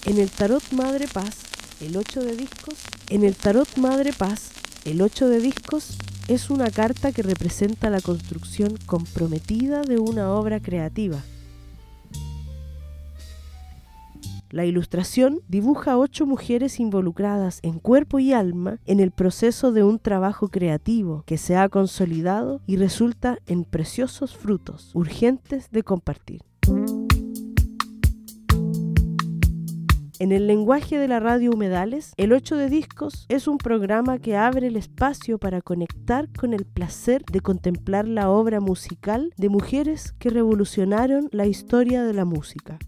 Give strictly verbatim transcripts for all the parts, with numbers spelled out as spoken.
En el tarot Madre Paz, el ocho de discos, en el tarot Madre Paz, el ocho de discos es una carta que representa la construcción comprometida de una obra creativa. La ilustración dibuja a ocho mujeres involucradas en cuerpo y alma en el proceso de un trabajo creativo que se ha consolidado y resulta en preciosos frutos, urgentes de compartir. En el lenguaje de la radio Humedales, el ocho de discos es un programa que abre el espacio para conectar con el placer de contemplar la obra musical de mujeres que revolucionaron la historia de la música.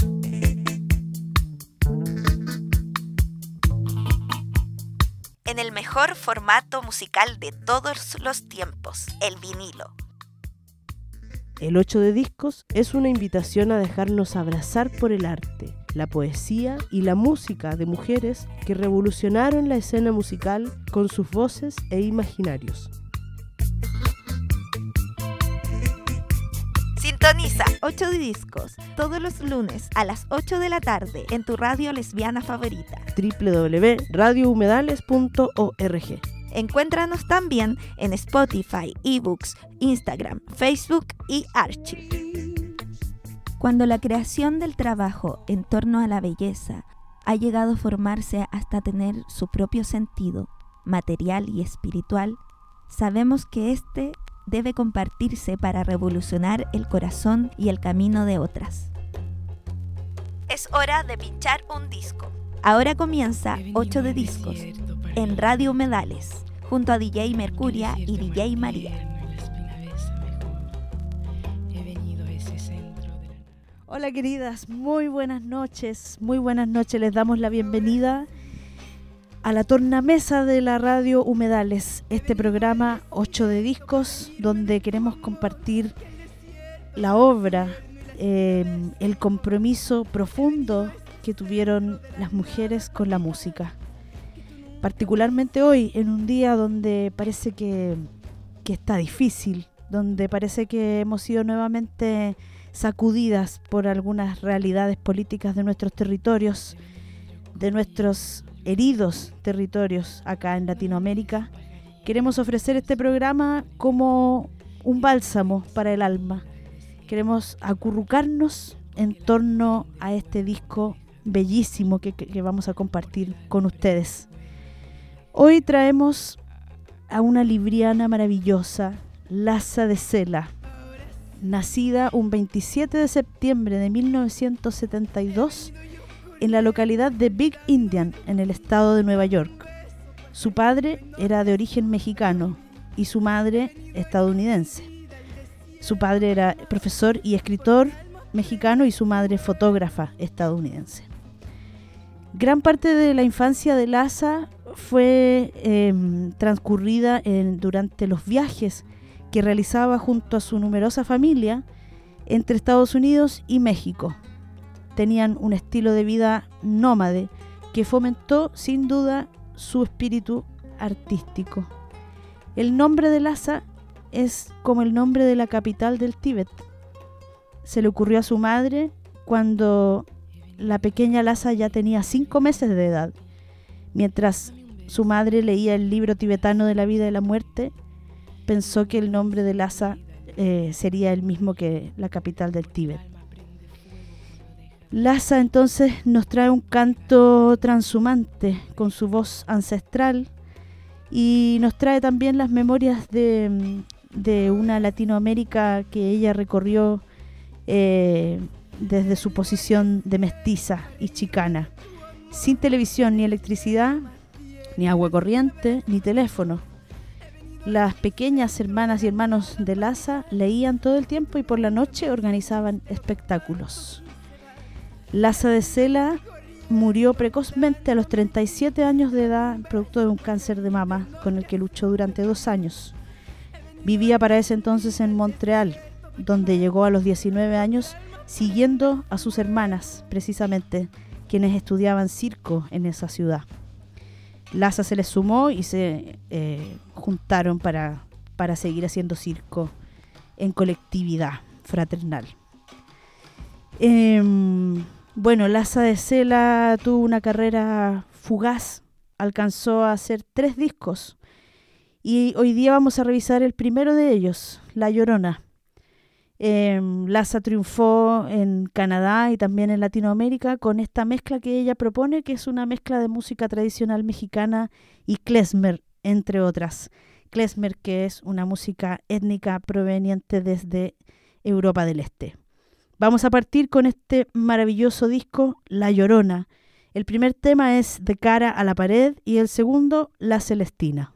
En el mejor formato musical de todos los tiempos, el vinilo. El ocho de discos es una invitación a dejarnos abrazar por el arte, la poesía y la música de mujeres que revolucionaron la escena musical con sus voces e imaginarios. Sintoniza ocho de discos todos los lunes a las ocho de la tarde en tu radio lesbiana favorita. doble u doble u doble u punto radio humedales punto org. Encuéntranos también en Spotify, eBooks, Instagram, Facebook y Archive. Cuando la creación del trabajo en torno a la belleza ha llegado a formarse hasta tener su propio sentido, material y espiritual, sabemos que éste debe compartirse para revolucionar el corazón y el camino de otras. Es hora de pinchar un disco. Ahora comienza ocho de discos en Radio Humedales, junto a D J Mercuria y D J María. Hola queridas, muy buenas noches, muy buenas noches. Les damos la bienvenida a la tornamesa de la Radio Humedales, este programa ocho de discos, donde queremos compartir la obra, eh, el compromiso profundo que tuvieron las mujeres con la música. Particularmente hoy, en un día donde parece que, que está difícil, donde parece que hemos sido nuevamente sacudidas por algunas realidades políticas de nuestros territorios, de nuestros heridos territorios acá en Latinoamérica. Queremos ofrecer este programa como un bálsamo para el alma. Queremos acurrucarnos en torno a este disco bellísimo que, que, que vamos a compartir con ustedes. Hoy traemos a una libriana maravillosa, Laza de Sela, nacida un veintisiete de septiembre de mil novecientos setenta y dos en la localidad de Big Indian, en el estado de Nueva York. Su padre era de origen mexicano y su madre estadounidense. Su padre era profesor y escritor mexicano y su madre fotógrafa estadounidense. Gran parte de la infancia de Laza fue eh, transcurrida en, durante los viajes que realizaba junto a su numerosa familia entre Estados Unidos y México. Tenían un estilo de vida nómade que fomentó sin duda su espíritu artístico. El nombre de Laza es como el nombre de la capital del Tíbet. Se le ocurrió a su madre cuando la pequeña Laza ya tenía cinco meses de edad. Mientras su madre leía el libro tibetano de la vida y la muerte, pensó que el nombre de Laza eh, sería el mismo que la capital del Tíbet. Laza entonces nos trae un canto transhumante con su voz ancestral y nos trae también las memorias de, de una Latinoamérica que ella recorrió eh, desde su posición de mestiza y chicana, sin televisión ni electricidad, ni agua corriente, ni teléfono. Las pequeñas hermanas y hermanos de Laza leían todo el tiempo y por la noche organizaban espectáculos. Laza de Sela murió precozmente a los treinta y siete años de edad, producto de un cáncer de mama con el que luchó durante dos años. Vivía para ese entonces en Montreal, donde llegó a los diecinueve años siguiendo a sus hermanas, precisamente, quienes estudiaban circo en esa ciudad. Laza se les sumó y se eh, juntaron para, para seguir haciendo circo en colectividad fraternal. Eh, Bueno, Laza de Cela tuvo una carrera fugaz, alcanzó a hacer tres discos y hoy día vamos a revisar el primero de ellos, La Llorona. Eh, Laza triunfó en Canadá y también en Latinoamérica con esta mezcla que ella propone, que es una mezcla de música tradicional mexicana y klezmer, entre otras. Klezmer, que es una música étnica proveniente desde Europa del Este. Vamos a partir con este maravilloso disco, La Llorona. El primer tema es De cara a la pared y el segundo, La Celestina.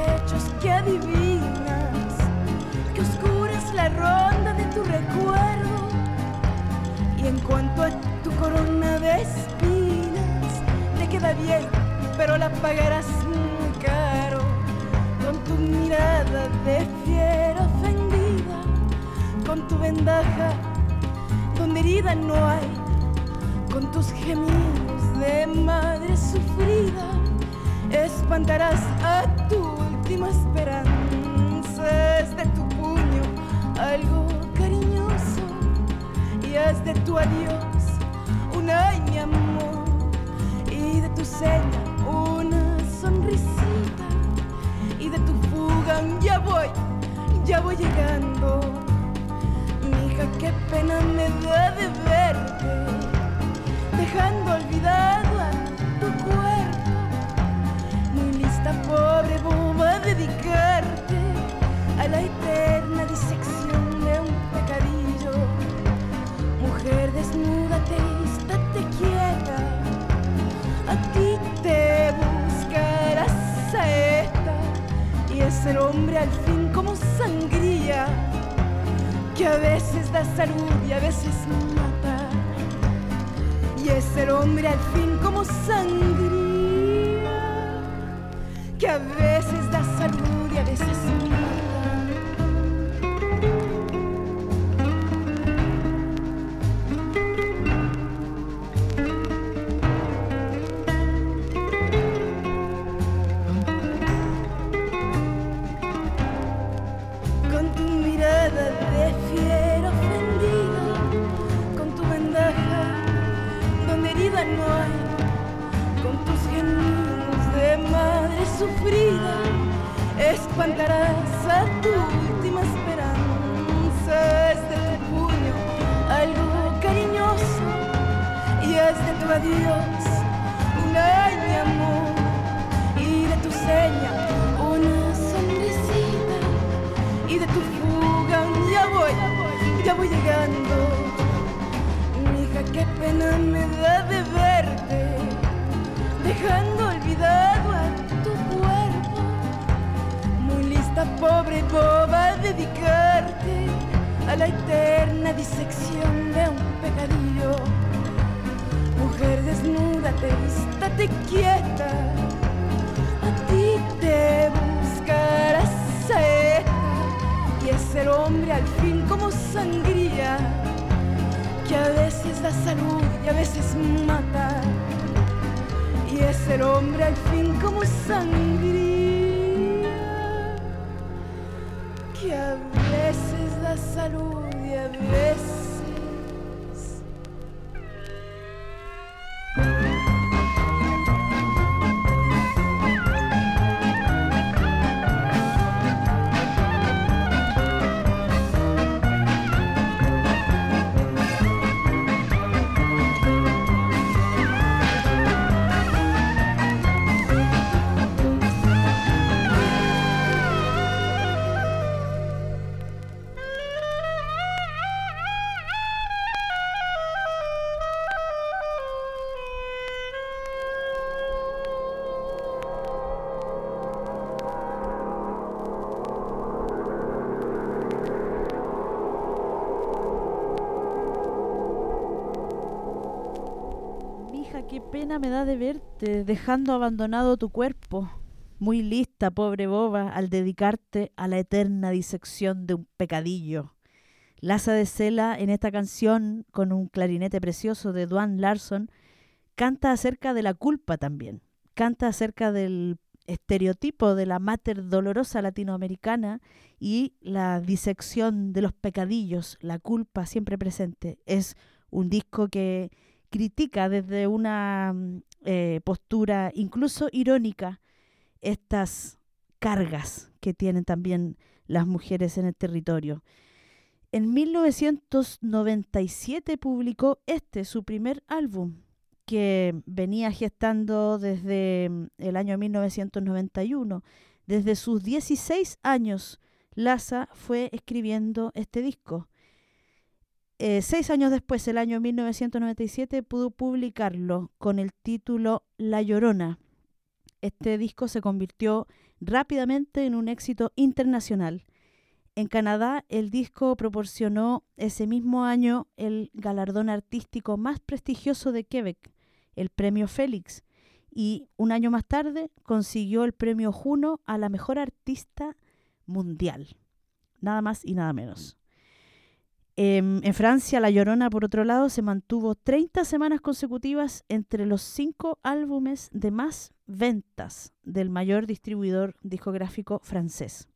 que adivinas, que oscura es la ronda de tu recuerdo. cuanto a tu corona de espinas, te queda bien, pero la pagarás muy caro. Con tu mirada de fiera ofendida, con tu vendaja donde herida no hay, con tus gemidos de madre sufrida, espantarás a tu última esperanza. Es de tu puño algo cariñoso y haz de tu adiós un ay mi amor, y de tu seña una sonrisita, y de tu fuga un ya voy, ya voy llegando. Mija, qué pena me da de verte, dejando olvidado a tu cuerpo. Muy lista, pobre boba, a dedicarte a la eterna disección de un pecadillo. Mujer, desnúdate y estate quieta, a ti te buscará saeta, y es el hombre al fin como sangría, que a veces da salud y a veces mata. Y es el hombre al fin como sangría, que a veces da salud y a veces mata. Con tu mirada de fiera ofendida, con tu vendaja donde herida no hay, con tus gemidos de madre sufrida, espantarás a tu última esperanza. Es de tu puño algo cariñoso y es de tu adiós un ay mi amor, y de tu seña una sonrisita, y de tu fuga un ya voy, ya voy llegando. Mija, qué pena me da de verte, dejando olvidado a tu cuerpo. Muy lista, pobre boba, a dedicarte a la eterna disección de un pecadillo. Mujer, desnúdate y estate quieta, a ti te buscará saeta, y es el hombre al fin como sangría, que a veces da salud y a veces mata. Y es el hombre al fin como sangría, que a veces da salud y a veces qué pena me da de verte, dejando abandonado tu cuerpo. Muy lista, pobre boba, al dedicarte a la eterna disección de un pecadillo. Laza de Sela, en esta canción, con un clarinete precioso de Duane Larson, canta acerca de la culpa también. Canta acerca del estereotipo de la mater dolorosa latinoamericana y la disección de los pecadillos, la culpa siempre presente. Es un disco que critica desde una eh, postura incluso irónica estas cargas que tienen también las mujeres en el territorio. En mil novecientos noventa y siete publicó este, su primer álbum, que venía gestando desde el año mil novecientos noventa y uno. Desde sus dieciséis años, Laza fue escribiendo este disco. Eh, seis años después, el año mil novecientos noventa y siete, pudo publicarlo con el título La Llorona. Este disco se convirtió rápidamente en un éxito internacional. En Canadá, el disco proporcionó ese mismo año el galardón artístico más prestigioso de Quebec, el Premio Félix, y un año más tarde consiguió el Premio Juno a la mejor artista mundial. Nada más y nada menos. Eh, en Francia, La Llorona, por otro lado, se mantuvo treinta semanas consecutivas entre los cinco álbumes de más ventas del mayor distribuidor discográfico francés.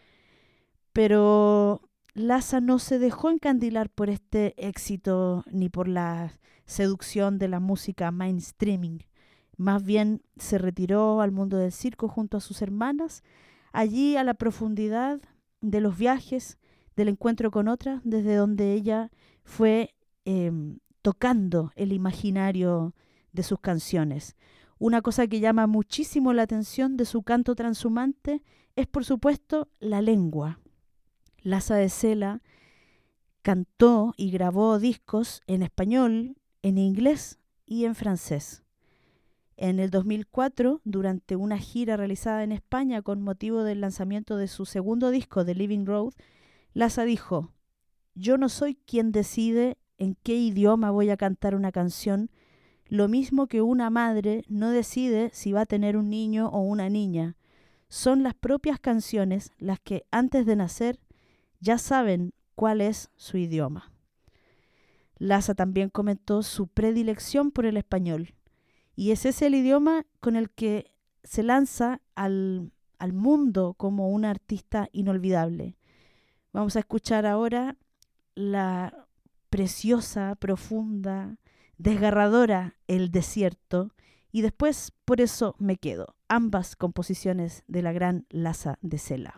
Pero Laza no se dejó encandilar por este éxito ni por la seducción de la música mainstreaming. Más bien se retiró al mundo del circo junto a sus hermanas, allí a la profundidad de los viajes, del encuentro con otras, desde donde ella fue eh, tocando el imaginario de sus canciones. Una cosa que llama muchísimo la atención de su canto transhumante es, por supuesto, la lengua. Laza de Sela cantó y grabó discos en español, en inglés y en francés. En el dos mil cuatro, durante una gira realizada en España con motivo del lanzamiento de su segundo disco, The Living Road, Laza dijo: «Yo no soy quien decide en qué idioma voy a cantar una canción, lo mismo que una madre no decide si va a tener un niño o una niña. Son las propias canciones las que antes de nacer ya saben cuál es su idioma». Laza también comentó su predilección por el español, y ese es el idioma con el que se lanza al, al mundo como una artista inolvidable. Vamos a escuchar ahora la preciosa, profunda, desgarradora El Desierto, y después Por eso me quedo, ambas composiciones de la gran Laza de Sela.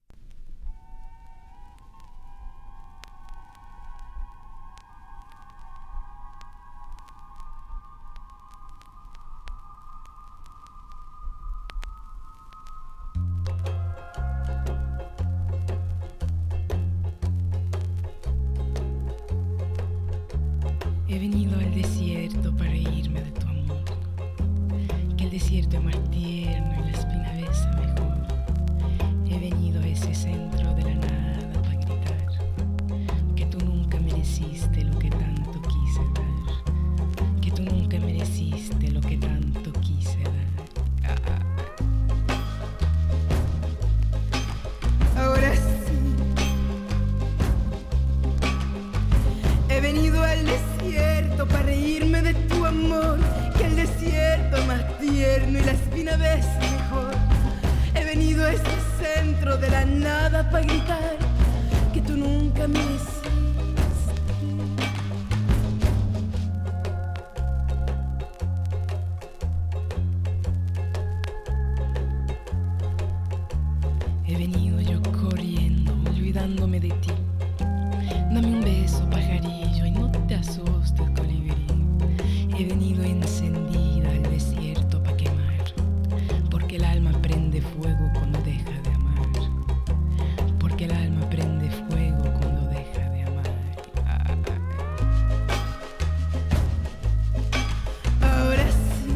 He venido al desierto para irme de tu amor, que el desierto es más tierno y la espina besa mejor. He venido a ese centro de la nada para gritar que tú nunca mereciste lo que tanto quise dar, que tú nunca mereciste lo que tanto quise dar. Ah, ah. Ahora sí, he venido al desierto para reírme de tu amor, que el desierto más tierno y la espina ves mejor. He venido a este centro de la nada para gritar que tú nunca me hiciste. He venido yo corriendo, olvidándome de ti. Dame un beso, pajarillo, y no te asustes, colibrí. He venido encendida al desierto pa' quemar, porque el alma prende fuego cuando deja de amar, porque el alma prende fuego cuando deja de amar. Ah. Ahora sí,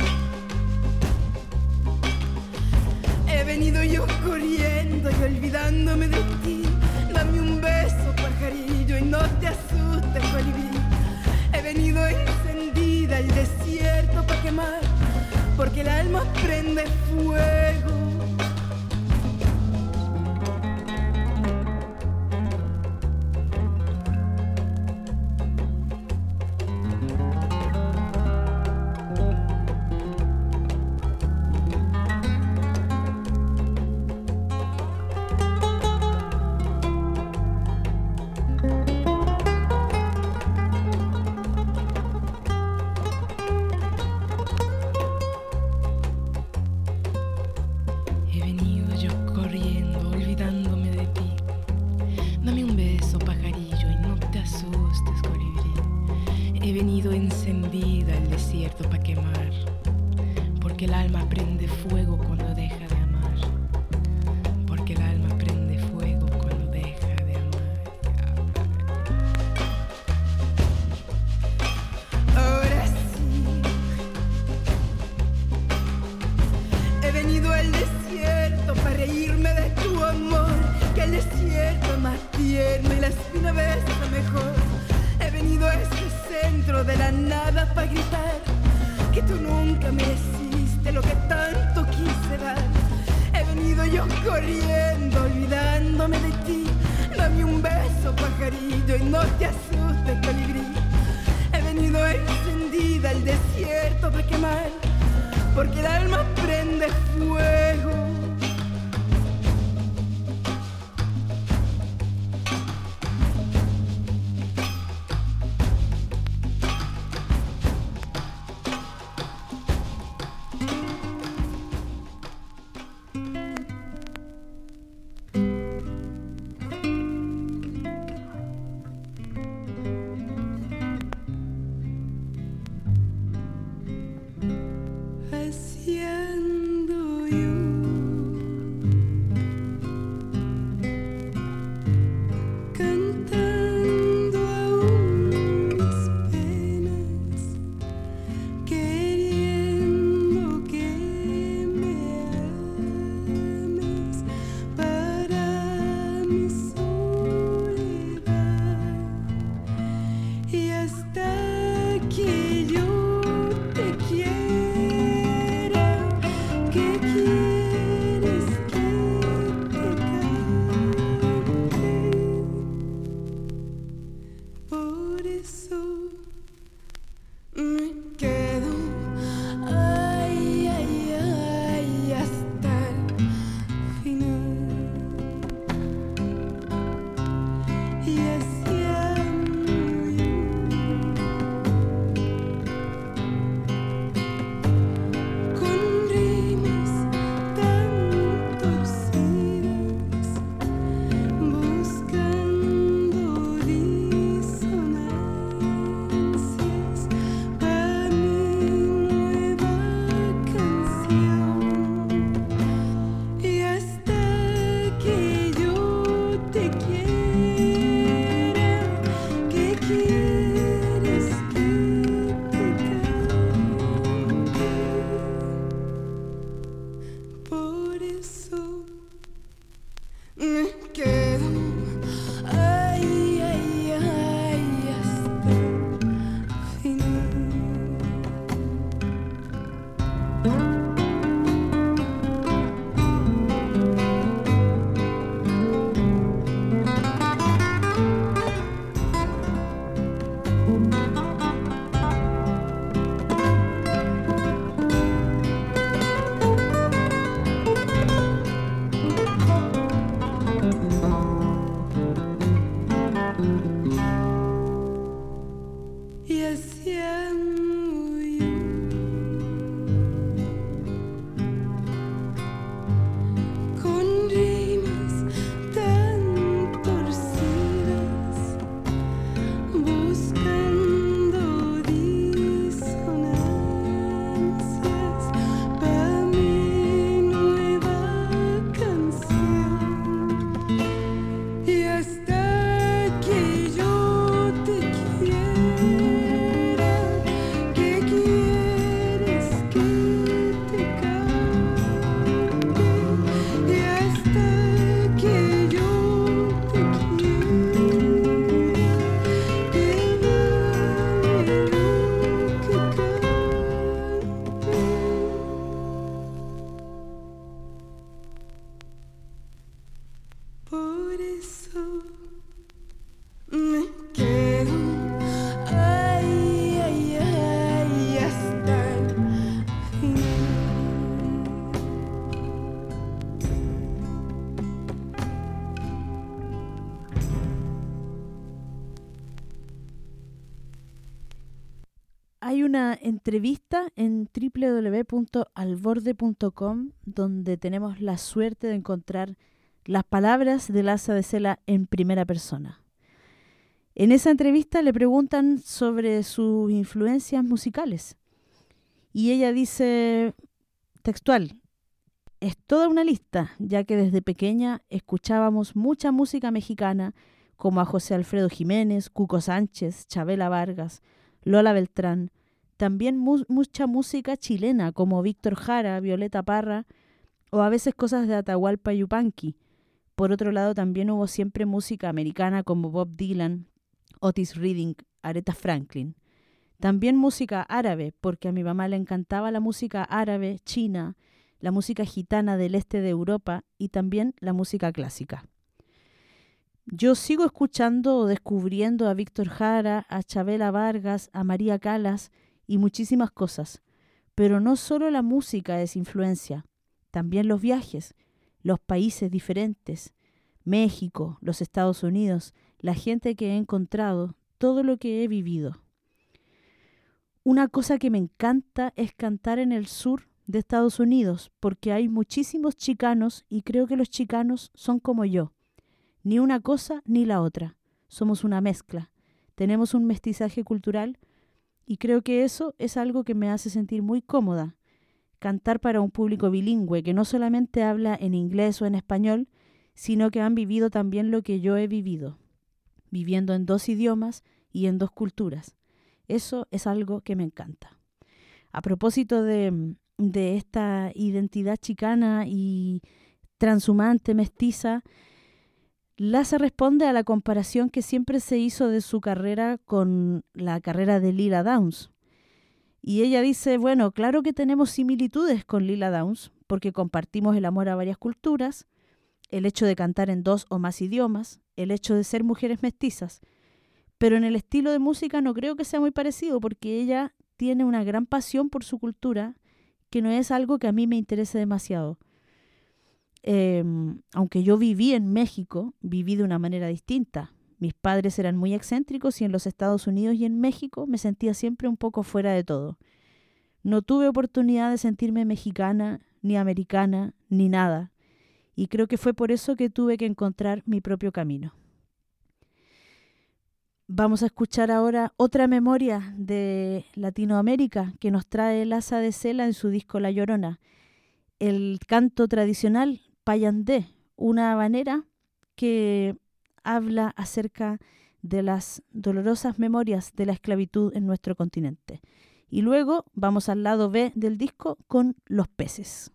he venido yo corriendo y olvidándome de ti. Dame un beso, pajarillo, y no te asustes, colibrí. He venido encendida al desierto pa' quemar, porque el alma prende fuego. He venido yo corriendo, olvidándome de ti. Dame un beso, pajarillo, y no te asustes, colibrí. He venido encendida al desierto pa' quemar, porque el alma prende fuego cuando deja de amar, porque el alma prende fuego cuando deja de amar. Ahora sí, he venido al desierto para reírme de tu amor, que el desierto es más tierno y la espina besa mejor. He venido a este centro de la nada para gritar que tú nunca mereciste lo que tanto quise dar. He venido yo corriendo, olvidándome de ti. Dame un beso, pajarillo, y no te asustes, colibrí. He venido encendida al desierto para quemar, porque el alma prende fuego. Hay una entrevista en doble u doble u doble u punto alborde punto com donde tenemos la suerte de encontrar las palabras de Laza de Sela en primera persona. En esa entrevista le preguntan sobre sus influencias musicales y ella dice textual: es toda una lista, ya que desde pequeña escuchábamos mucha música mexicana como a José Alfredo Jiménez, Cuco Sánchez, Chabela Vargas, Lola Beltrán, también mu- mucha música chilena como Víctor Jara, Violeta Parra o a veces cosas de Atahualpa Yupanqui, Por otro lado, también hubo siempre música americana como Bob Dylan, Otis Redding, Aretha Franklin. También música árabe, porque a mi mamá le encantaba la música árabe, china, la música gitana del este de Europa y también la música clásica. Yo sigo escuchando o descubriendo a Víctor Jara, a Chabela Vargas, a María Callas y muchísimas cosas. Pero no solo la música es influencia, también los viajes, los países diferentes, México, los Estados Unidos, la gente que he encontrado, todo lo que he vivido. Una cosa que me encanta es cantar en el sur de Estados Unidos, porque hay muchísimos chicanos y creo que los chicanos son como yo. Ni una cosa ni la otra. Somos una mezcla. Tenemos un mestizaje cultural y creo que eso es algo que me hace sentir muy cómoda. Cantar para un público bilingüe que no solamente habla en inglés o en español, sino que han vivido también lo que yo he vivido, viviendo en dos idiomas y en dos culturas. Eso es algo que me encanta. A propósito de, de esta identidad chicana y transhumante, mestiza, Laza responde a la comparación que siempre se hizo de su carrera con la carrera de Lila Downs. Y ella dice, bueno, claro que tenemos similitudes con Lila Downs, porque compartimos el amor a varias culturas, el hecho de cantar en dos o más idiomas, el hecho de ser mujeres mestizas. Pero en el estilo de música no creo que sea muy parecido, porque ella tiene una gran pasión por su cultura, que no es algo que a mí me interese demasiado. Eh, aunque yo viví en México, viví de una manera distinta. Mis padres eran muy excéntricos y en los Estados Unidos y en México me sentía siempre un poco fuera de todo. No tuve oportunidad de sentirme mexicana, ni americana, ni nada. Y creo que fue por eso que tuve que encontrar mi propio camino. Vamos a escuchar ahora otra memoria de Latinoamérica que nos trae Laza de Cela en su disco La Llorona. El canto tradicional Payandé, una habanera que habla acerca de las dolorosas memorias de la esclavitud en nuestro continente. Y luego vamos al lado B del disco con Los Peces.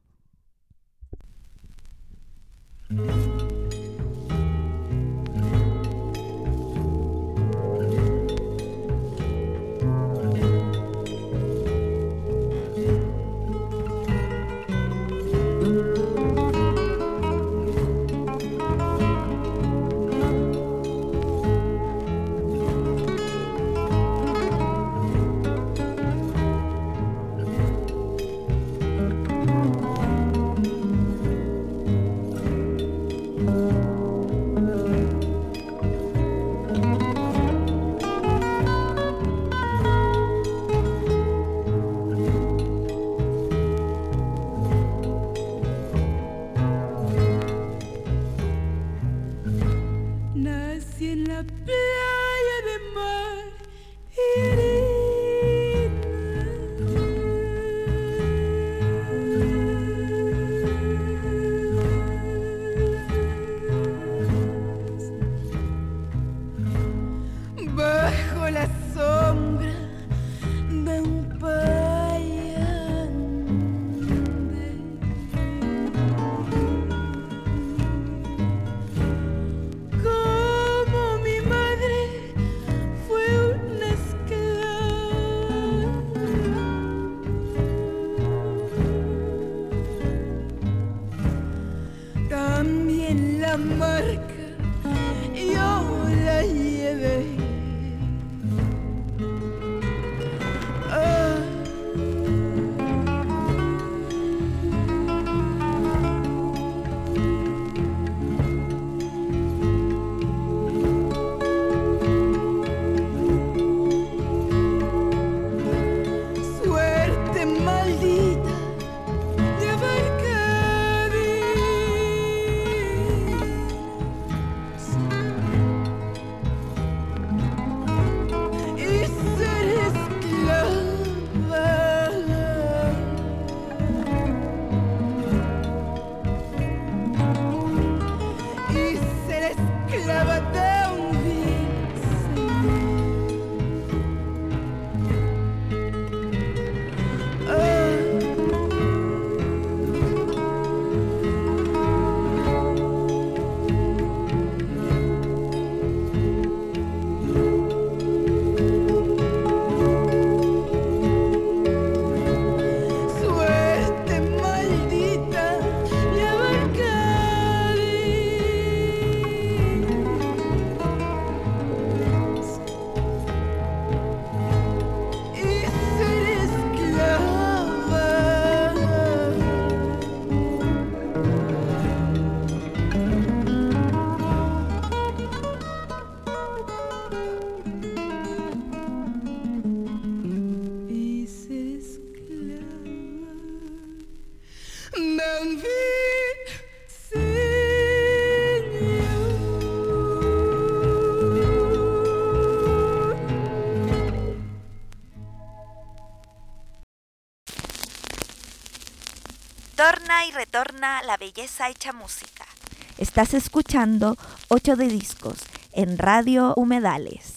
entorna la belleza hecha música. Estás escuchando ocho de Discos en Radio Humedales.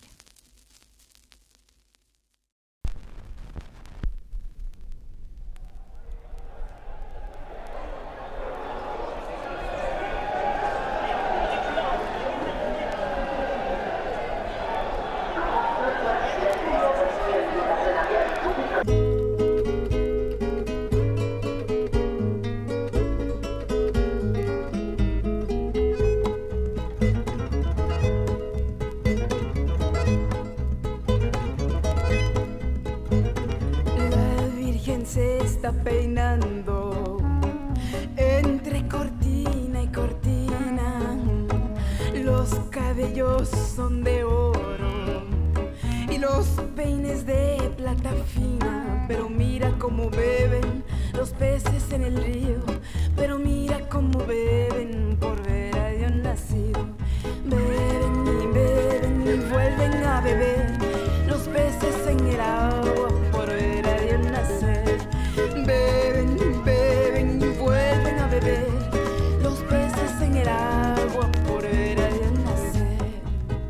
Peinando entre cortina y cortina, los cabellos son de oro y los peines de plata fina, pero mira cómo beben los peces en el río, pero mira cómo beben por ver a Dios nacido. Beben y beben y vuelven a beber los peces en el agua por ver a Dios nacer. Beben, beben y vuelven a beber los peces en el agua por ver a Dios nacer.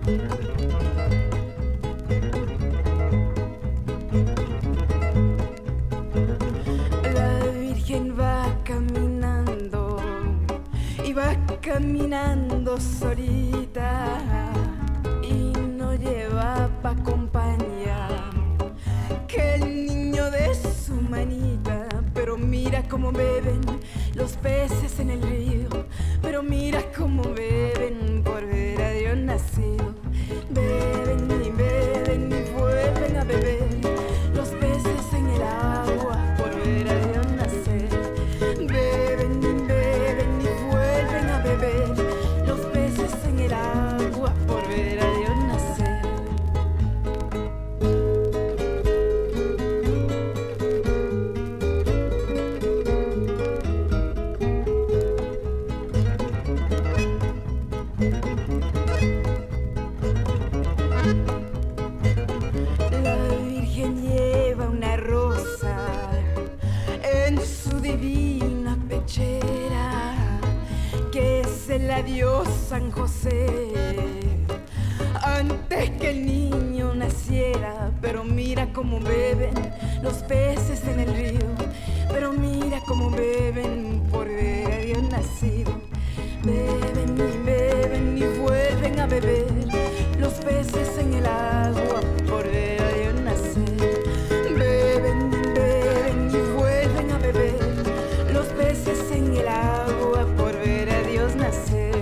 La Virgen va caminando y va caminando solita y no lleva pa' compañía que el niño de su manita. Pero mira cómo beben los peces en el río, pero mira cómo beben por ver a Dios nacido. Beben y beben y vuelven a beber los peces en el agua por ver a Dios nacer. Beben y beben y vuelven a beber los peces en el agua por ver a Dios nacer. La dio San José antes que el niño naciera, pero mira cómo beben los peces en el río, pero mira cómo beben por ver a Dios nacido. Beben y beben y vuelven a beber los peces en el agua por ver a Dios nacer. Beben y beben y vuelven a beber los peces en el agua por ver a Dios nacer.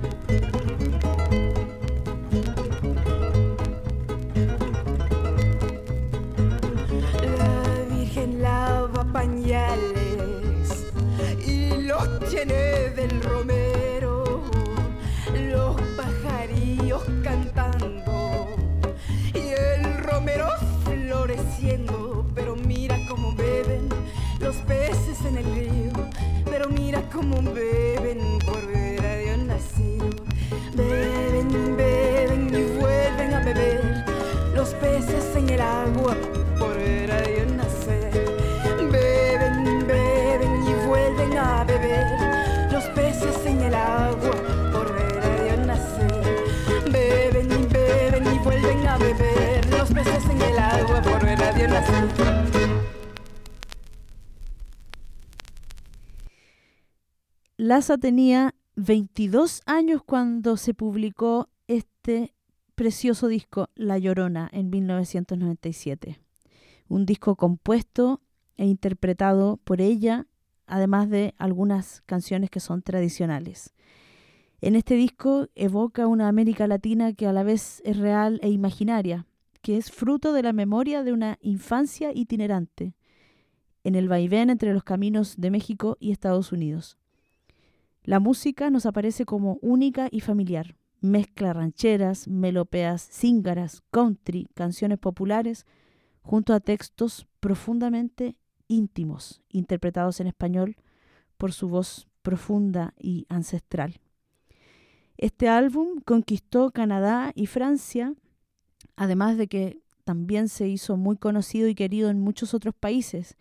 La Virgen lava pañales y los tiene del romero, los pajarillos cantando y el romero floreciendo, pero mira cómo beben los peces en el río, pero mira cómo beben por ver a Dios nacido. Beben y beben y vuelven a beber los peces en el agua por ver a Dios nacer. Beben y beben y vuelven a beber los peces en el agua por ver a Dios nacer. Beben y beben y vuelven a beber los peces en el agua por ver a Dios nacer. Laza tenía veintidós años cuando se publicó este precioso disco La Llorona en mil novecientos noventa y siete. Un disco compuesto e interpretado por ella, además de algunas canciones que son tradicionales. En este disco evoca una América Latina que a la vez es real e imaginaria, que es fruto de la memoria de una infancia itinerante en el vaivén entre los caminos de México y Estados Unidos. La música nos aparece como única y familiar. Mezcla rancheras, melopeas zíngaras, country, canciones populares, junto a textos profundamente íntimos, interpretados en español por su voz profunda y ancestral. Este álbum conquistó Canadá y Francia, además de que también se hizo muy conocido y querido en muchos otros países,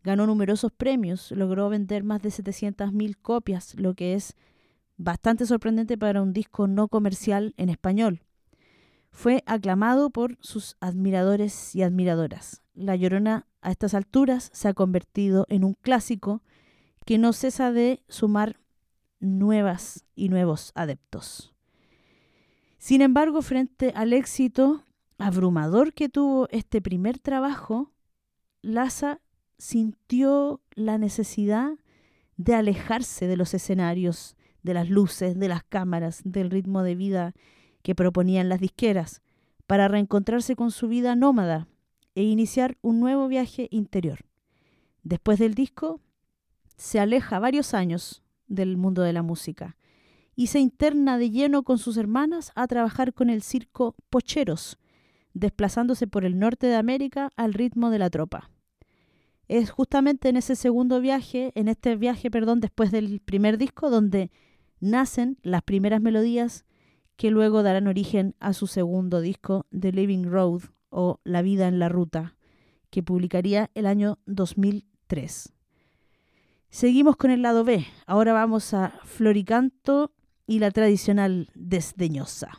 Ganó numerosos premios, logró vender más de setecientas mil copias, lo que es bastante sorprendente para un disco no comercial en español. Fue aclamado por sus admiradores y admiradoras. La Llorona a estas alturas se ha convertido en un clásico que no cesa de sumar nuevas y nuevos adeptos. Sin embargo, frente al éxito abrumador que tuvo este primer trabajo, Laza sintió la necesidad de alejarse de los escenarios, de las luces, de las cámaras, del ritmo de vida que proponían las disqueras, para reencontrarse con su vida nómada e iniciar un nuevo viaje interior. Después del disco, se aleja varios años del mundo de la música y se interna de lleno con sus hermanas a trabajar con el circo Pocheros, desplazándose por el norte de América al ritmo de la tropa. Es justamente en ese segundo viaje, en este viaje, perdón, después del primer disco, donde nacen las primeras melodías que luego darán origen a su segundo disco, The Living Road, o La vida en la ruta, que publicaría el año dos mil tres. Seguimos con el lado B. Ahora vamos a Floricanto y la tradicional Desdeñosa.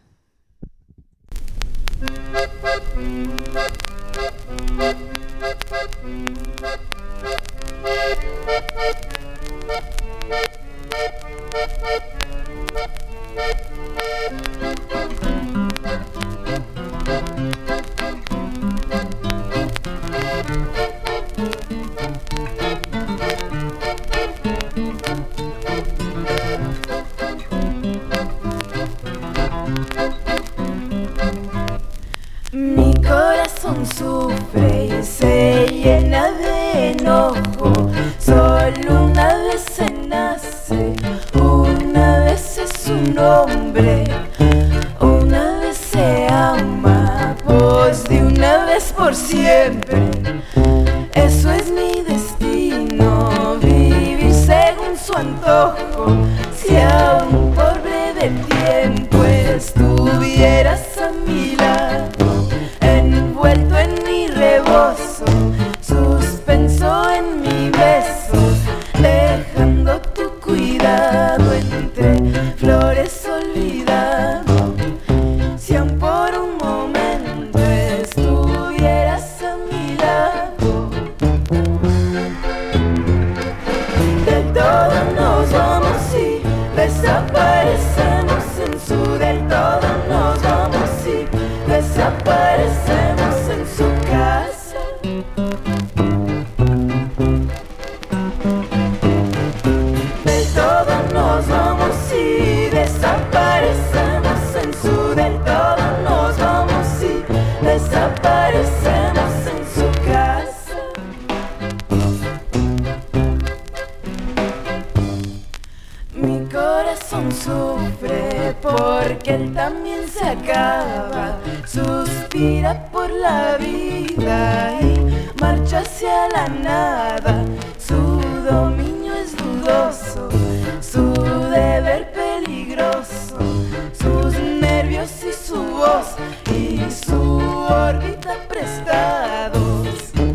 Mi corazón sufre y se llena de enojo. Solo una vez se nace, una vez es un hombre, una vez se ama, pues de una vez por siempre. Eso es mi destino, vivir según su antojo. Si aún por breve tiempo estuvieras a mi lado, envuelto en mi rebozo, suspenso en mi beso, dejando tu cuidado entre flores olvidado. Si aún por un momento estuvieras a mi lado, del todo nos vamos y desaparecemos en su del todo nos vamos y desaparecemos en su casa. Del todo nos vamos y desaparecemos en su del todo nos vamos y desaparecemos en su casa. Mi corazón sufre porque él también se acaba, suspira por la vida y marcha hacia la nada. Su dominio es dudoso, su deber peligroso, sus nervios y su voz y su órbita prestados.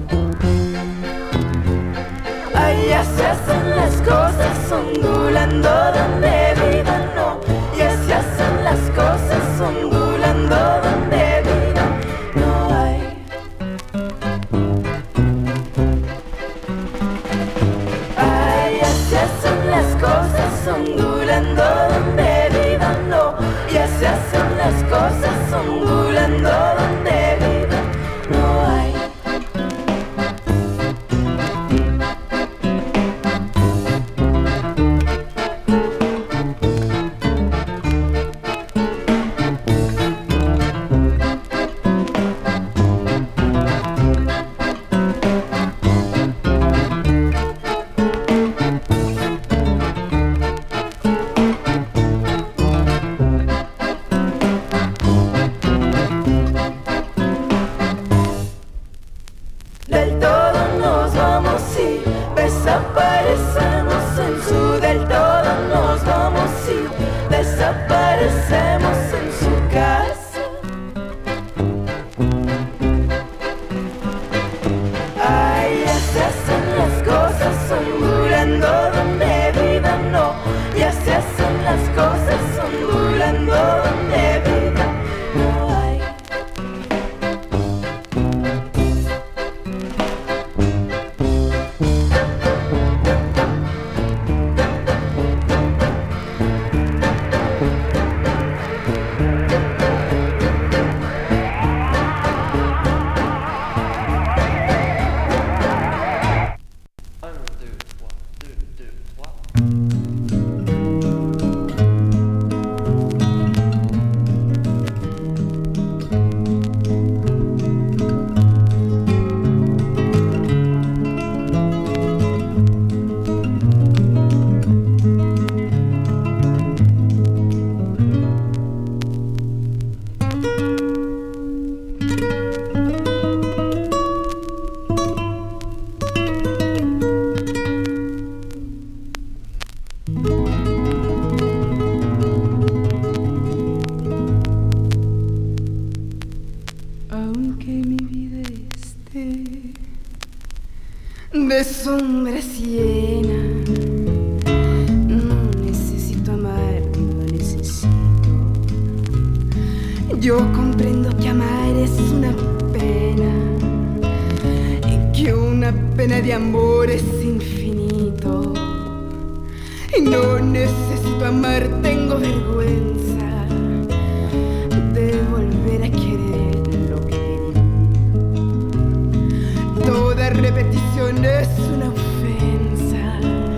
Allá se hacen las cosas ondulando donde vida no, y así hacen las cosas ondulando donde vida no hay. Allá se hacen las cosas ondulando donde vida no, y así hacen las cosas ondulando donde vida no hay. Del todo nos vamos y desaparecemos en su del todo nos vamos y desaparecemos en su casa. Allá se hacen las de sombras llena. No necesito amar, no necesito. Yo comprendo que amar es una pena y que una pena de amor es infinito. Y no necesito amar, tengo vergüenza de volver a querer lo que quería. Toda repetición es una ofensa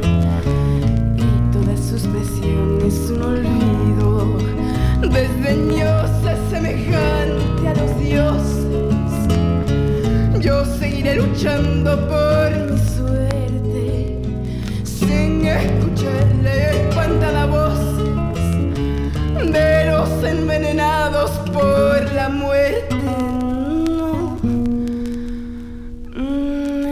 y toda suspensión es un olvido. Desdeñosa, semejante a los dioses, yo seguiré luchando por mi suerte sin escuchar la espantada voz de los envenenados por la muerte. No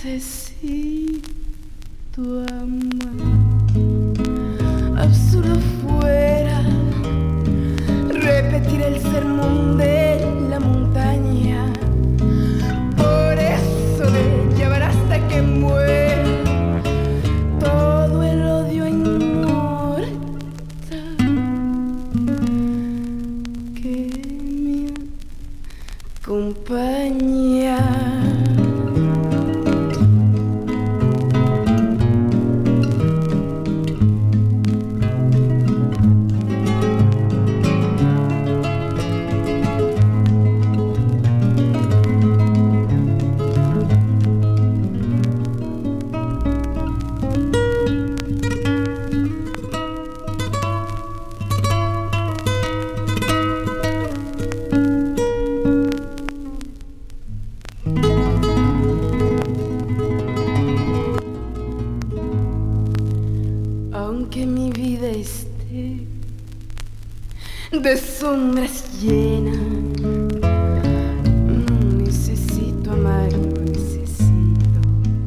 necesito amar. Absurdo fuera repetir el sermón de la montaña. Por eso de llevar hasta que muera todo el odio inmortal que me acompaña. Aunque mi vida esté de sombras llena, no necesito amar, no necesito.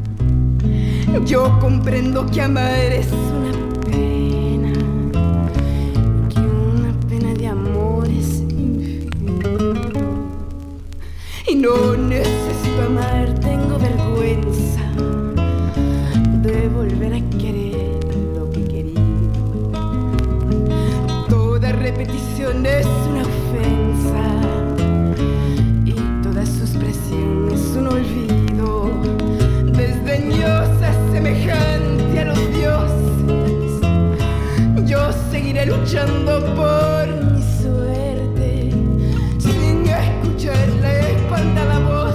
Yo comprendo que amar es una pena, que una pena de amor es infinito. Y no necesito amar, tengo vergüenza de volver a querer lo que quería. Toda repetición es una ofensa y toda suspresión es un olvido. Desdeñosa, semejante a los dioses, yo seguiré luchando por mi suerte sin escuchar la espantada voz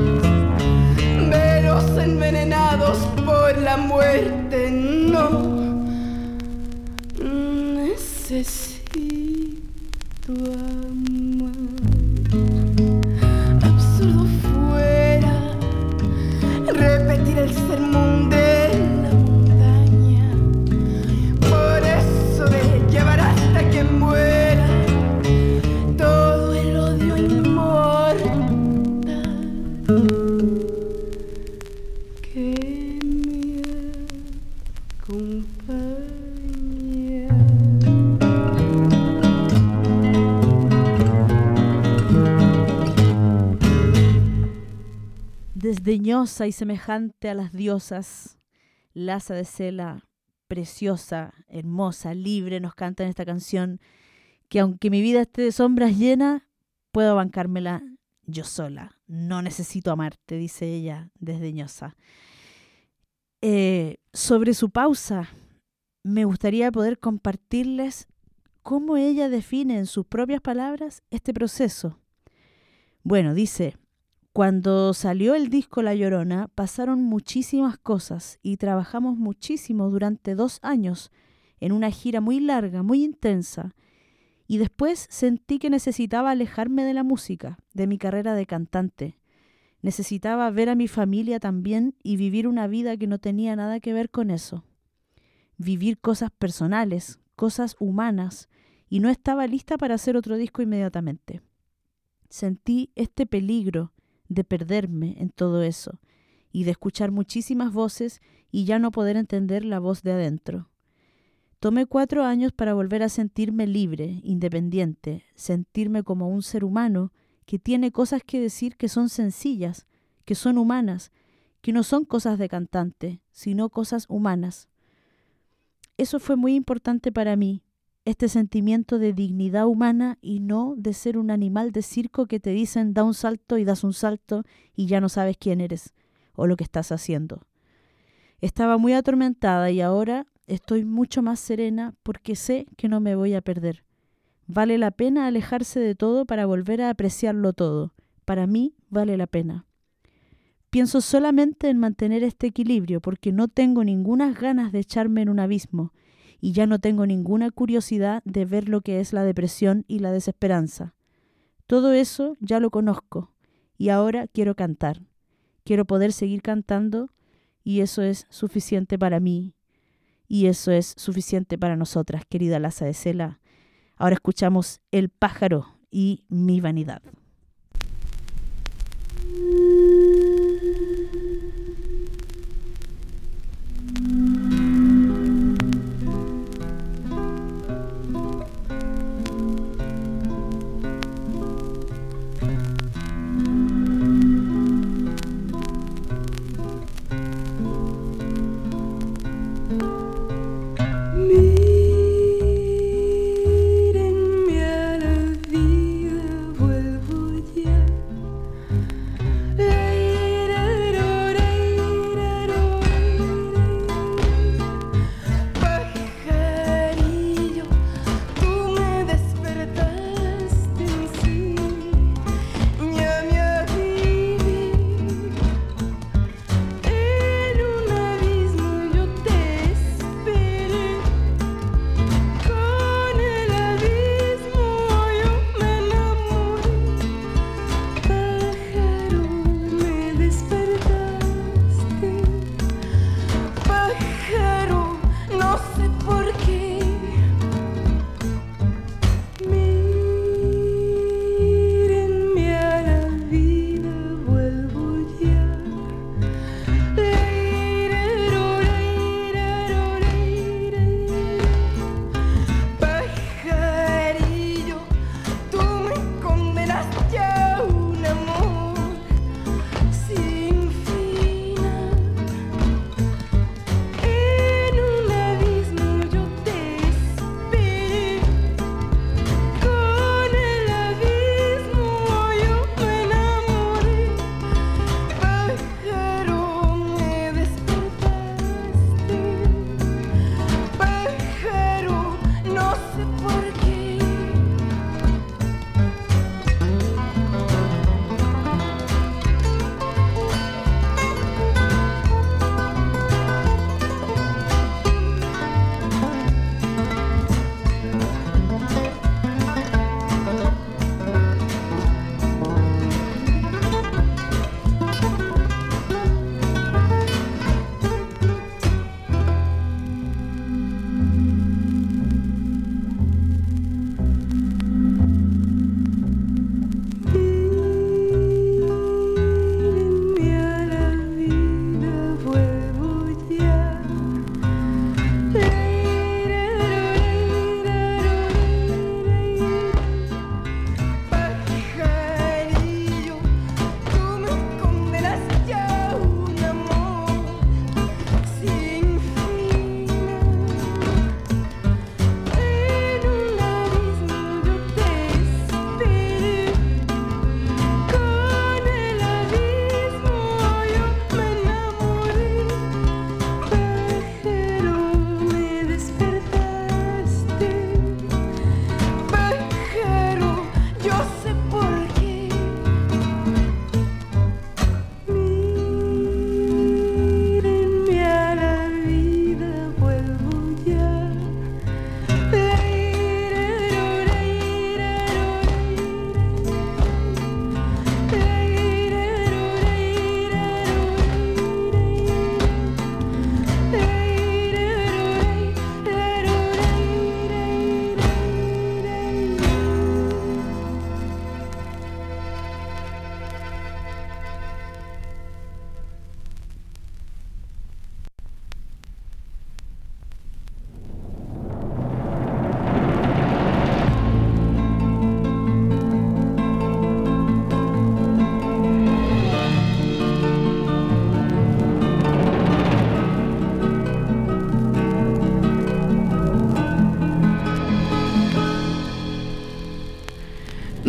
de los envenenados por la muerte. No necesito amar. Absurdo fuera repetir el sermón de la montaña. Por eso de llevar hasta que muera todo el odio inmortal que me acompaña. Desdeñosa y semejante a las diosas, laza de cela, preciosa, hermosa, libre, nos canta en esta canción que aunque mi vida esté de sombras llena, puedo bancármela yo sola. No necesito amarte, dice ella, desdeñosa. Eh, sobre su pausa, me gustaría poder compartirles cómo ella define en sus propias palabras este proceso. Bueno, dice: cuando salió el disco La Llorona, pasaron muchísimas cosas y trabajamos muchísimo durante dos años en una gira muy larga, muy intensa. Y después sentí que necesitaba alejarme de la música, de mi carrera de cantante. Necesitaba ver a mi familia también y vivir una vida que no tenía nada que ver con eso. Vivir cosas personales, cosas humanas, y no estaba lista para hacer otro disco inmediatamente. Sentí este peligro de perderme en todo eso y de escuchar muchísimas voces y ya no poder entender la voz de adentro. Tomé cuatro años para volver a sentirme libre, independiente, sentirme como un ser humano que tiene cosas que decir que son sencillas, que son humanas, que no son cosas de cantante, sino cosas humanas. Eso fue muy importante para mí, este sentimiento de dignidad humana y no de ser un animal de circo que te dicen da un salto y das un salto y ya no sabes quién eres o lo que estás haciendo. Estaba muy atormentada y ahora estoy mucho más serena porque sé que no me voy a perder. Vale la pena alejarse de todo para volver a apreciarlo todo. Para mí vale la pena. Pienso solamente en mantener este equilibrio porque no tengo ninguna ganas de echarme en un abismo y ya no tengo ninguna curiosidad de ver lo que es la depresión y la desesperanza. Todo eso ya lo conozco y ahora quiero cantar. Quiero poder seguir cantando y eso es suficiente para mí y eso es suficiente para nosotras, querida Laza de Cela. Ahora escuchamos El pájaro y Mi vanidad. Mírenme a la vida, vuelvo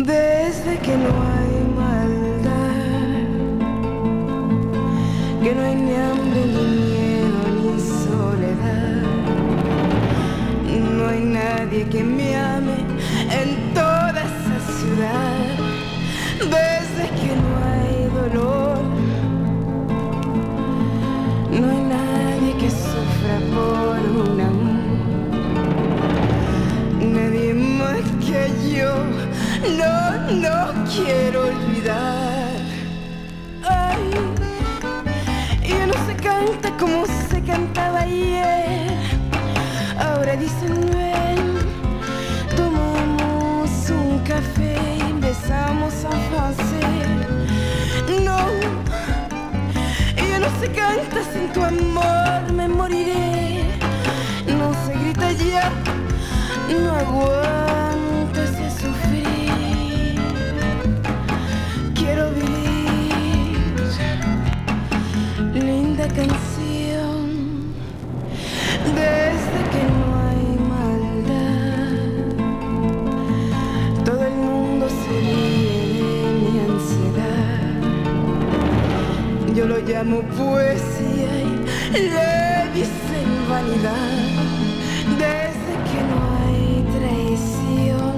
Desde que no hay maldad, que no hay ni hambre, ni miedo, ni soledad, no hay nadie que me ame en toda esa ciudad. Desde que no hay dolor, no hay nadie que sufra por un amor, nadie más que yo. No, no quiero olvidar. Ay, ya no se canta como se cantaba ayer. Ahora dicen ven, tomamos un café y empezamos a hacer. No, ya no se canta sin tu amor, me moriré. No se grita ya, no aguanto ese sufrir. Quiero vivir, linda canción. Desde que no hay maldad, todo el mundo se ríe de mi ansiedad. Yo lo llamo poesía y le dicen vanidad. Desde que no hay traición,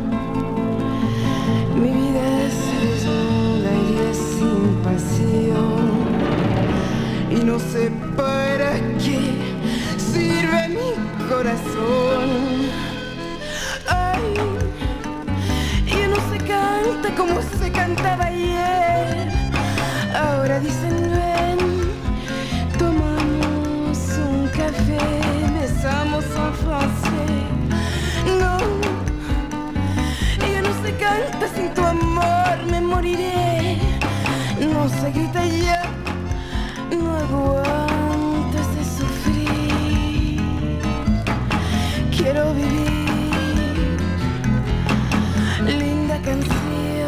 mi vida se desnuda y es sin pasión. Y no sé para qué sirve mi corazón. Ay, y no se canta como se cantaba ayer. Ahora dicen ven, tomamos un café, besamos a francés. No, ella no se canta sin tu amor, me moriré. No se grita ya, no aguanto ese sufrir. Quiero vivir, linda canción.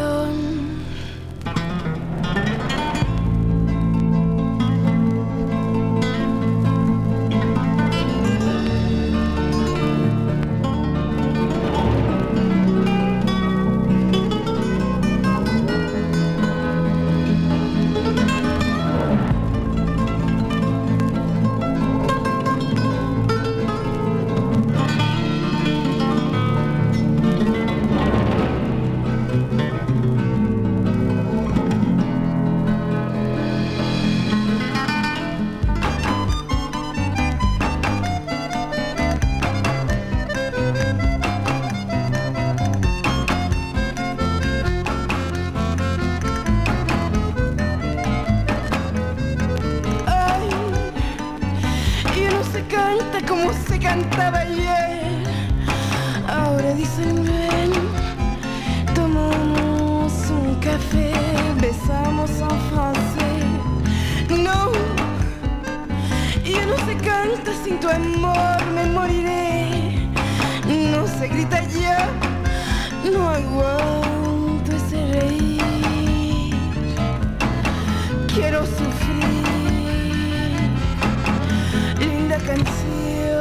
Como se cantaba ayer. Ahora dicen ven, tomamos un café, besamos en francés. No, ya no se canta sin tu amor, me moriré. No se grita ya, no aguanto ese reír. Quiero sufrir, linda canción.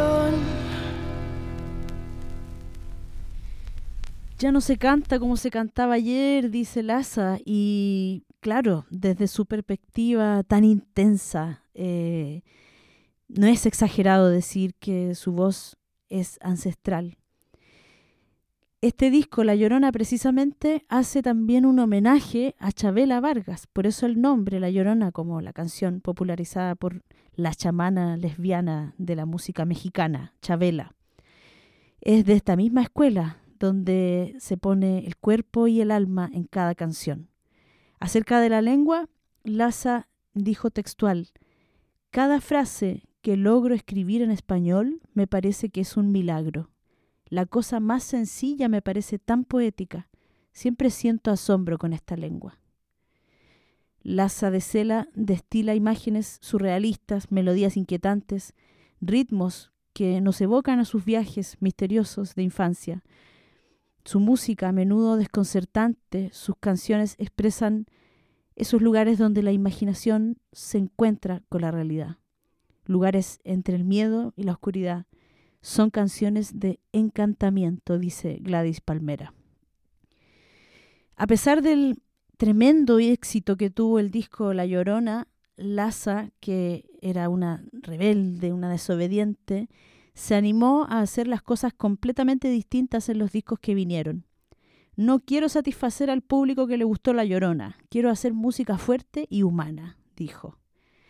Ya no se canta como se cantaba ayer, dice Laza, y claro, desde su perspectiva tan intensa, eh, no es exagerado decir que su voz es ancestral. Este disco, La Llorona, precisamente hace también un homenaje a Chavela Vargas, por eso el nombre, La Llorona, como la canción popularizada por la chamana lesbiana de la música mexicana, Chavela. Es de esta misma escuela donde se pone el cuerpo y el alma en cada canción. Acerca de la lengua, Laza dijo textual: cada frase que logro escribir en español me parece que es un milagro. La cosa más sencilla me parece tan poética. Siempre siento asombro con esta lengua. Laza de Sela destila imágenes surrealistas, melodías inquietantes, ritmos que nos evocan a sus viajes misteriosos de infancia. Su música, a menudo desconcertante, sus canciones expresan esos lugares donde la imaginación se encuentra con la realidad. Lugares entre el miedo y la oscuridad. Son canciones de encantamiento, dice Gladys Palmera. A pesar del tremendo éxito que tuvo el disco La Llorona, Laza, que era una rebelde, una desobediente, se animó a hacer las cosas completamente distintas en los discos que vinieron. No quiero satisfacer al público que le gustó La Llorona, quiero hacer música fuerte y humana, dijo.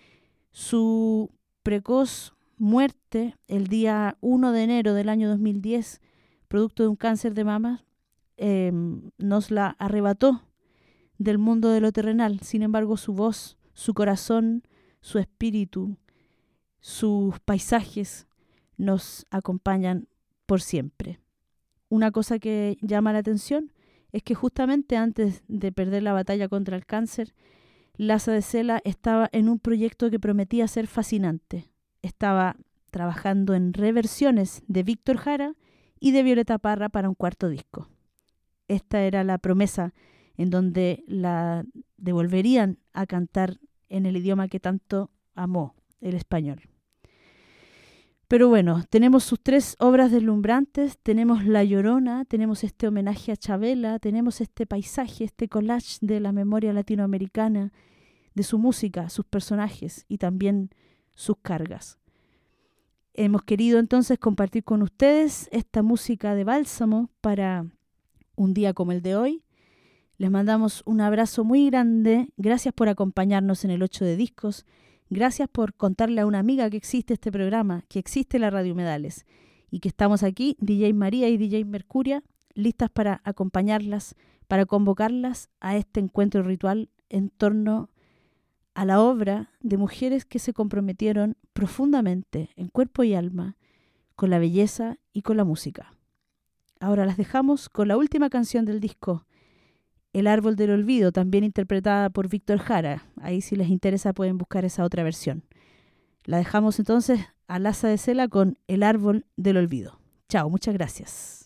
Su precoz muerte el día primero de enero del año dos mil diez, producto de un cáncer de mama, eh, nos la arrebató del mundo de lo terrenal. Sin embargo, su voz, su corazón, su espíritu, sus paisajes nos acompañan por siempre. Una cosa que llama la atención es que justamente antes de perder la batalla contra el cáncer, Laza de Sela estaba en un proyecto que prometía ser fascinante. Estaba trabajando en reversiones de Víctor Jara y de Violeta Parra para un cuarto disco. Esta era la promesa en donde la devolverían a cantar en el idioma que tanto amó, el español. Pero bueno, tenemos sus tres obras deslumbrantes, tenemos La Llorona, tenemos este homenaje a Chabela, tenemos este paisaje, este collage de la memoria latinoamericana, de su música, sus personajes y también sus cargas. Hemos querido entonces compartir con ustedes esta música de bálsamo para un día como el de hoy. Les mandamos un abrazo muy grande, gracias por acompañarnos en el ocho de Discos. Gracias por contarle a una amiga que existe este programa, que existe la Radio Humedales y que estamos aquí, D J María y D J Mercuria, listas para acompañarlas, para convocarlas a este encuentro ritual en torno a la obra de mujeres que se comprometieron profundamente en cuerpo y alma con la belleza y con la música. Ahora las dejamos con la última canción del disco, El Árbol del Olvido, también interpretada por Víctor Jara. Ahí si les interesa pueden buscar esa otra versión. La dejamos entonces a Laza de Sela con El Árbol del Olvido. Chao, muchas gracias.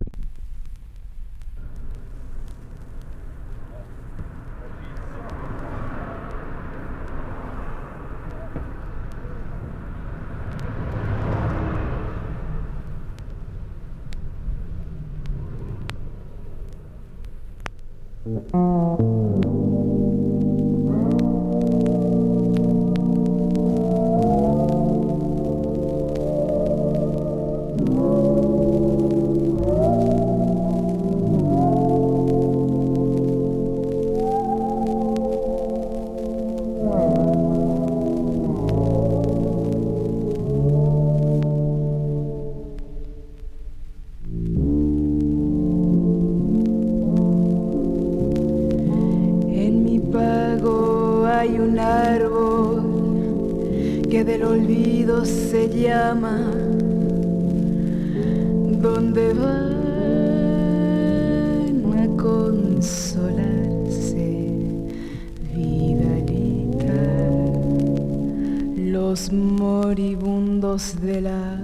Se llama donde van a consolarse, Vidalita, los moribundos de la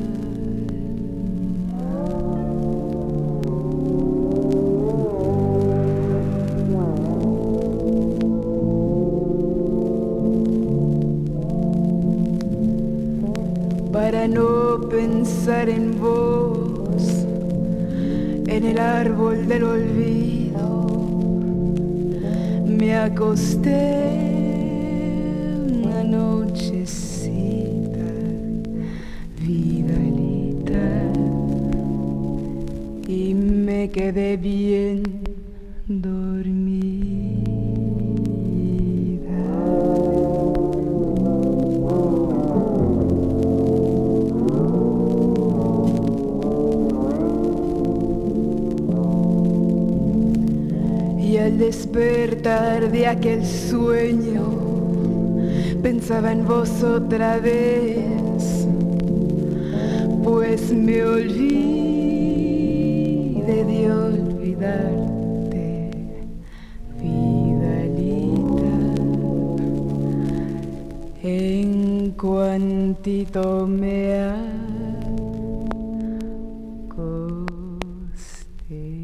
para no pensar en vos, en el árbol del olvido, me acosté una nochecita, Vidalita, y me quedé bien dormida. Y al despertar de aquel sueño, pensaba en vos otra vez, pues me olvidé de olvidarte, Vidalita, en cuantito me acosté.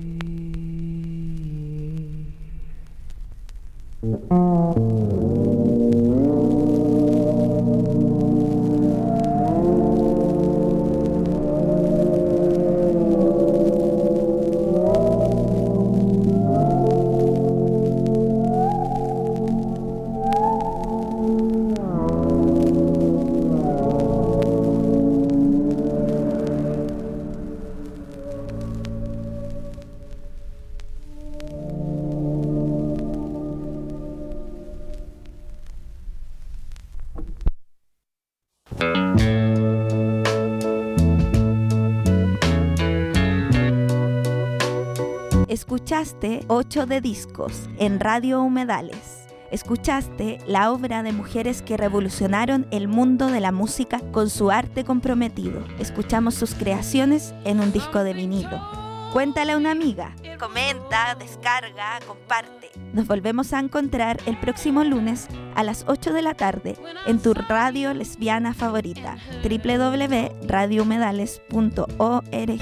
Escuchaste ocho de Discos en Radio Humedales. Escuchaste la obra de mujeres que revolucionaron el mundo de la música con su arte comprometido. Escuchamos sus creaciones en un disco de vinilo. Cuéntale a una amiga, comenta, descarga, comparte. Nos volvemos a encontrar el próximo lunes a las ocho de la tarde en tu radio lesbiana favorita, doble u doble u doble u punto radio humedales punto org.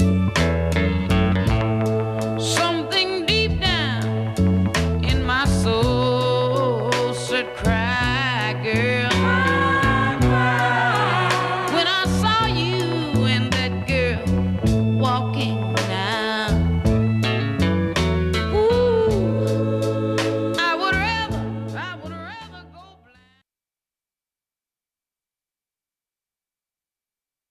Something deep down in my soul said cry.